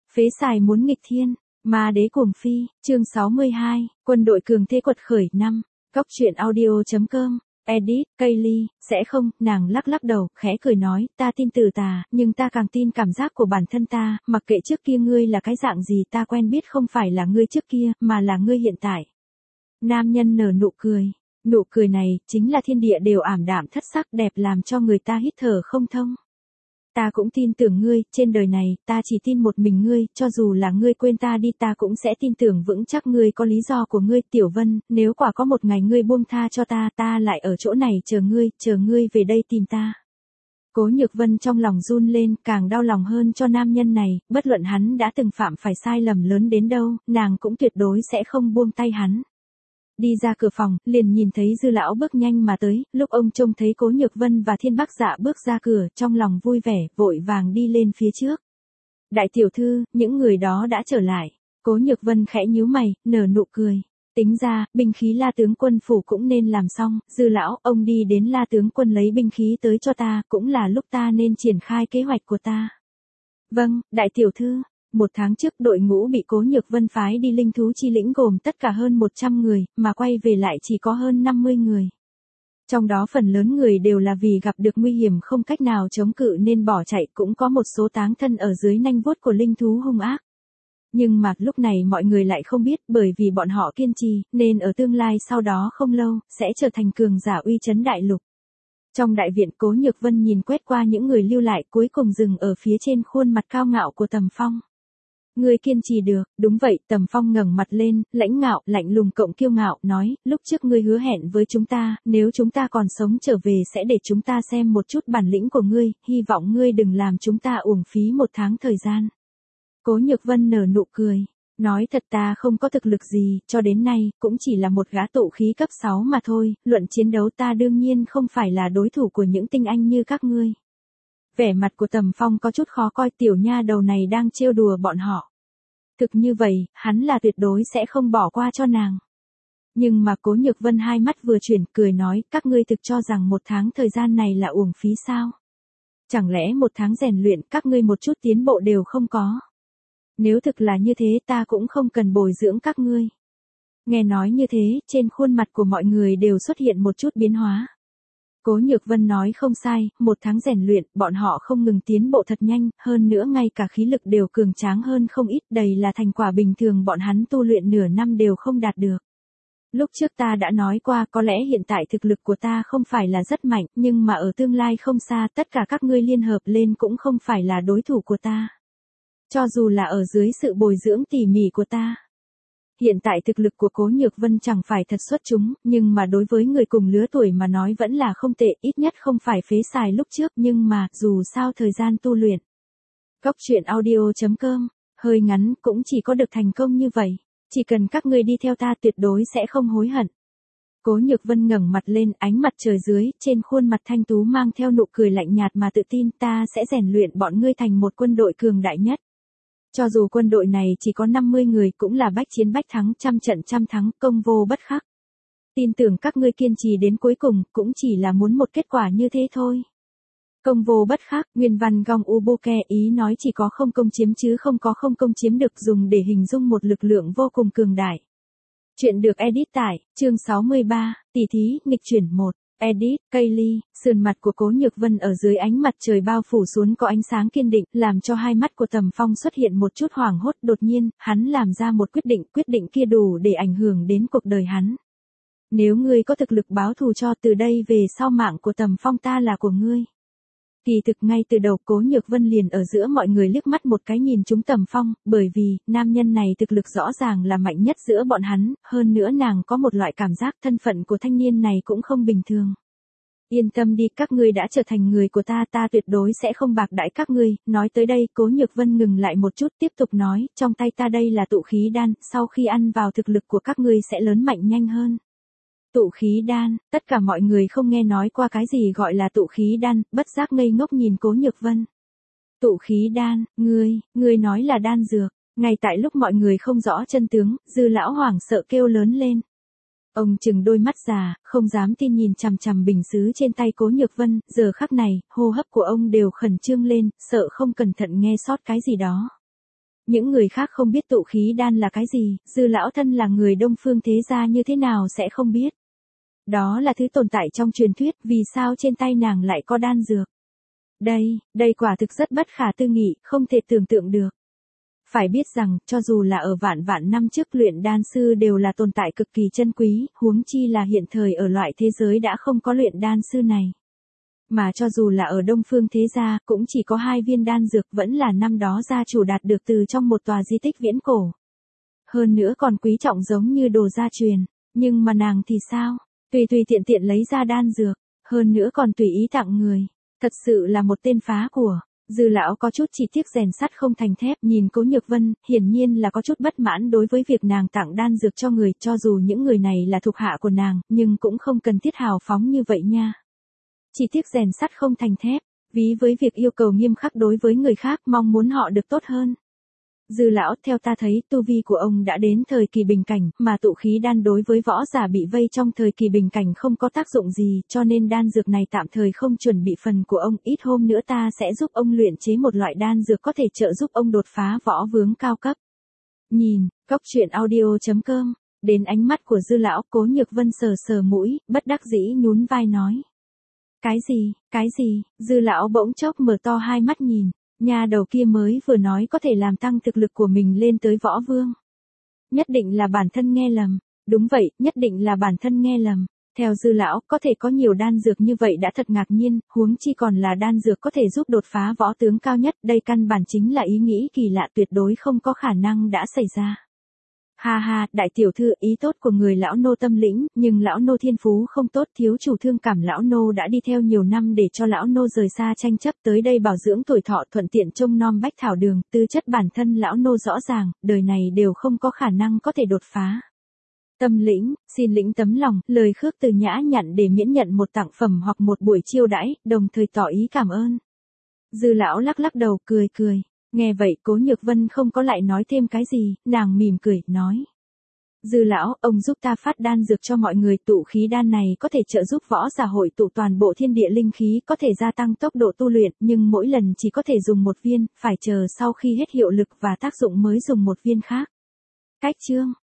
Phế xài muốn nghịch thiên, ma đế cuồng phi, chương 62, quân đội cường thế quật khởi năm. Góc truyện audio.com, edit, Kaylee, sẽ không, nàng lắc lắc đầu, khẽ cười nói, ta tin từ tà, nhưng ta càng tin cảm giác của bản thân ta, mặc kệ trước kia ngươi là cái dạng gì ta quen biết không phải là ngươi trước kia, mà là ngươi hiện tại. Nam nhân nở nụ cười này, chính là thiên địa đều ảm đạm thất sắc đẹp làm cho người ta hít thở không thông. Ta cũng tin tưởng ngươi, trên đời này, ta chỉ tin một mình ngươi, cho dù là ngươi quên ta đi ta cũng sẽ tin tưởng vững chắc ngươi có lý do của ngươi, Tiểu Vân, nếu quả có một ngày ngươi buông tha cho ta, ta lại ở chỗ này chờ ngươi về đây tìm ta. Cố Nhược Vân trong lòng run lên, càng đau lòng hơn cho nam nhân này, bất luận hắn đã từng phạm phải sai lầm lớn đến đâu, nàng cũng tuyệt đối sẽ không buông tay hắn. Đi ra cửa phòng, liền nhìn thấy Dư lão bước nhanh mà tới, lúc ông trông thấy Cố Nhược Vân và Thiên Bắc Dạ bước ra cửa, trong lòng vui vẻ, vội vàng đi lên phía trước. Đại tiểu thư, những người đó đã trở lại. Cố Nhược Vân khẽ nhíu mày, nở nụ cười. Tính ra, binh khí La tướng quân phủ cũng nên làm xong, Dư lão, ông đi đến La tướng quân lấy binh khí tới cho ta, cũng là lúc ta nên triển khai kế hoạch của ta. Vâng, đại tiểu thư. 1 tháng trước đội ngũ bị Cố Nhược Vân phái đi linh thú chi lĩnh gồm tất cả hơn 100 người, mà quay về lại chỉ có hơn 50 người. Trong đó phần lớn người đều là vì gặp được nguy hiểm không cách nào chống cự nên bỏ chạy, cũng có một số táng thân ở dưới nanh vuốt của linh thú hung ác. Nhưng mà lúc này mọi người lại không biết, bởi vì bọn họ kiên trì, nên ở tương lai sau đó không lâu, sẽ trở thành cường giả uy chấn đại lục. Trong đại viện Cố Nhược Vân nhìn quét qua những người lưu lại cuối cùng dừng ở phía trên khuôn mặt cao ngạo của Tầm Phong. Ngươi kiên trì được, đúng vậy, Tầm Phong ngẩng mặt lên, lãnh ngạo, lạnh lùng cộng kiêu ngạo, nói, lúc trước ngươi hứa hẹn với chúng ta, nếu chúng ta còn sống trở về sẽ để chúng ta xem một chút bản lĩnh của ngươi, hy vọng ngươi đừng làm chúng ta uổng phí 1 tháng thời gian. Cố Nhược Vân nở nụ cười, nói thật ta không có thực lực gì, cho đến nay, cũng chỉ là một gã tụ khí cấp 6 mà thôi, luận chiến đấu ta đương nhiên không phải là đối thủ của những tinh anh như các ngươi. Vẻ mặt của Tầm Phong có chút khó coi, tiểu nha đầu này đang trêu đùa bọn họ. Thực như vậy, hắn là tuyệt đối sẽ không bỏ qua cho nàng. Nhưng mà Cố Nhược Vân hai mắt vừa chuyển, cười nói, các ngươi thực cho rằng 1 tháng thời gian này là uổng phí sao? Chẳng lẽ 1 tháng rèn luyện các ngươi một chút tiến bộ đều không có? Nếu thực là như thế ta cũng không cần bồi dưỡng các ngươi. Nghe nói như thế, trên khuôn mặt của mọi người đều xuất hiện một chút biến hóa. Cố Nhược Vân nói không sai, 1 tháng rèn luyện, bọn họ không ngừng tiến bộ thật nhanh, hơn nữa ngay cả khí lực đều cường tráng hơn không ít, đây là thành quả bình thường bọn hắn tu luyện nửa năm đều không đạt được. Lúc trước ta đã nói qua, có lẽ hiện tại thực lực của ta không phải là rất mạnh, nhưng mà ở tương lai không xa, tất cả các ngươi liên hợp lên cũng không phải là đối thủ của ta. Cho dù là ở dưới sự bồi dưỡng tỉ mỉ của ta. Hiện tại thực lực của Cố Nhược Vân chẳng phải thật xuất chúng, nhưng mà đối với người cùng lứa tuổi mà nói vẫn là không tệ, ít nhất không phải phế xài lúc trước, nhưng mà, dù sao thời gian tu luyện. Góc truyện audio.com, hơi ngắn, cũng chỉ có được thành công như vậy. Chỉ cần các ngươi đi theo ta tuyệt đối sẽ không hối hận. Cố Nhược Vân ngẩng mặt lên, ánh mặt trời dưới, trên khuôn mặt thanh tú mang theo nụ cười lạnh nhạt mà tự tin, ta sẽ rèn luyện bọn ngươi thành một quân đội cường đại nhất. Cho dù quân đội này chỉ có 50 người cũng là bách chiến bách thắng, trăm trận trăm thắng, công vô bất khắc. Tin tưởng các ngươi kiên trì đến cuối cùng, cũng chỉ là muốn một kết quả như thế thôi. Công vô bất khắc, nguyên văn Gong Ubuke ý nói chỉ có không công chiếm chứ không có không công chiếm được, dùng để hình dung một lực lượng vô cùng cường đại. Chuyện được edit tại, chương 63, tỷ thí, nghịch chuyển 1. Edit, Kaylee, sườn mặt của Cố Nhược Vân ở dưới ánh mặt trời bao phủ xuống có ánh sáng kiên định, làm cho hai mắt của Tầm Phong xuất hiện một chút hoảng hốt, đột nhiên, hắn làm ra một quyết định kia đủ để ảnh hưởng đến cuộc đời hắn. Nếu ngươi có thực lực báo thù cho, từ đây về sau mạng của Tầm Phong ta là của ngươi. Kỳ thực ngay từ đầu Cố Nhược Vân liền ở giữa mọi người liếc mắt một cái nhìn trúng Tầm Phong, bởi vì, nam nhân này thực lực rõ ràng là mạnh nhất giữa bọn hắn, hơn nữa nàng có một loại cảm giác thân phận của thanh niên này cũng không bình thường. Yên tâm đi, các ngươi đã trở thành người của ta, ta tuyệt đối sẽ không bạc đãi các ngươi. Nói tới đây Cố Nhược Vân ngừng lại một chút tiếp tục nói, trong tay ta đây là tụ khí đan, sau khi ăn vào thực lực của các ngươi sẽ lớn mạnh nhanh hơn. Tụ khí đan, tất cả mọi người không nghe nói qua cái gì gọi là tụ khí đan, bất giác ngây ngốc nhìn Cố Nhược Vân. Tụ khí đan, ngươi nói là đan dược. Ngay tại lúc mọi người không rõ chân tướng, Dư lão hoảng sợ kêu lớn lên. Ông chừng đôi mắt già, không dám tin nhìn chằm chằm bình sứ trên tay Cố Nhược Vân, giờ khắc này, hô hấp của ông đều khẩn trương lên, sợ không cẩn thận nghe sót cái gì đó. Những người khác không biết tụ khí đan là cái gì, Dư lão thân là người Đông Phương thế gia như thế nào sẽ không biết. Đó là thứ tồn tại trong truyền thuyết, vì sao trên tay nàng lại có đan dược. Đây quả thực rất bất khả tư nghị, không thể tưởng tượng được. Phải biết rằng, cho dù là ở vạn vạn năm trước luyện đan sư đều là tồn tại cực kỳ chân quý, huống chi là hiện thời ở loại thế giới đã không có luyện đan sư này. Mà cho dù là ở Đông Phương thế gia, cũng chỉ có 2 viên đan dược vẫn là năm đó gia chủ đạt được từ trong một tòa di tích viễn cổ. Hơn nữa còn quý trọng giống như đồ gia truyền, nhưng mà nàng thì sao? Tùy tiện tiện lấy ra đan dược, hơn nữa còn tùy ý tặng người. Thật sự là một tên phá của. Dư lão có chút chỉ tiếc rèn sắt không thành thép, nhìn Cố Nhược Vân, hiển nhiên là có chút bất mãn đối với việc nàng tặng đan dược cho người, cho dù những người này là thuộc hạ của nàng, nhưng cũng không cần thiết hào phóng như vậy nha. Chỉ tiếc rèn sắt không thành thép, ví với việc yêu cầu nghiêm khắc đối với người khác, mong muốn họ được tốt hơn. Dư lão, theo ta thấy, tu vi của ông đã đến thời kỳ bình cảnh, mà tụ khí đan đối với võ giả bị vây trong thời kỳ bình cảnh không có tác dụng gì, cho nên đan dược này tạm thời không chuẩn bị phần của ông, ít hôm nữa ta sẽ giúp ông luyện chế một loại đan dược có thể trợ giúp ông đột phá võ vướng cao cấp. Nhìn, Cốc Truyện Audio.com, đến ánh mắt của Dư lão, Cố Nhược Vân sờ mũi, bất đắc dĩ nhún vai nói. Cái gì, Dư lão bỗng chốc mở to hai mắt nhìn. Nhà đầu kia mới vừa nói có thể làm tăng thực lực của mình lên tới võ vương. Nhất định là bản thân nghe lầm. Đúng vậy, nhất định là bản thân nghe lầm. Theo Dư lão, có thể có nhiều đan dược như vậy đã thật ngạc nhiên, huống chi còn là đan dược có thể giúp đột phá võ tướng cao nhất, đây căn bản chính là ý nghĩ kỳ lạ tuyệt đối không có khả năng đã xảy ra. Ha, đại tiểu thư, ý tốt của người lão nô tâm lĩnh, nhưng lão nô thiên phú không tốt, thiếu chủ thương cảm lão nô đã đi theo nhiều năm để cho lão nô rời xa tranh chấp, tới đây bảo dưỡng tuổi thọ, thuận tiện trông nom bách thảo đường, tư chất bản thân lão nô rõ ràng, đời này đều không có khả năng có thể đột phá. Tâm lĩnh, xin lĩnh tấm lòng, lời Khước Từ nhã nhặn để miễn nhận một tặng phẩm hoặc một buổi chiêu đãi, đồng thời tỏ ý cảm ơn. Dư lão lắc đầu, cười. Nghe vậy Cố Nhược Vân không có lại nói thêm cái gì, nàng mỉm cười, nói. Dư lão, ông giúp ta phát đan dược cho mọi người, tụ khí đan này có thể trợ giúp võ giả hội tụ toàn bộ thiên địa linh khí, có thể gia tăng tốc độ tu luyện, nhưng mỗi lần chỉ có thể dùng một viên, phải chờ sau khi hết hiệu lực và tác dụng mới dùng một viên khác. Cách chương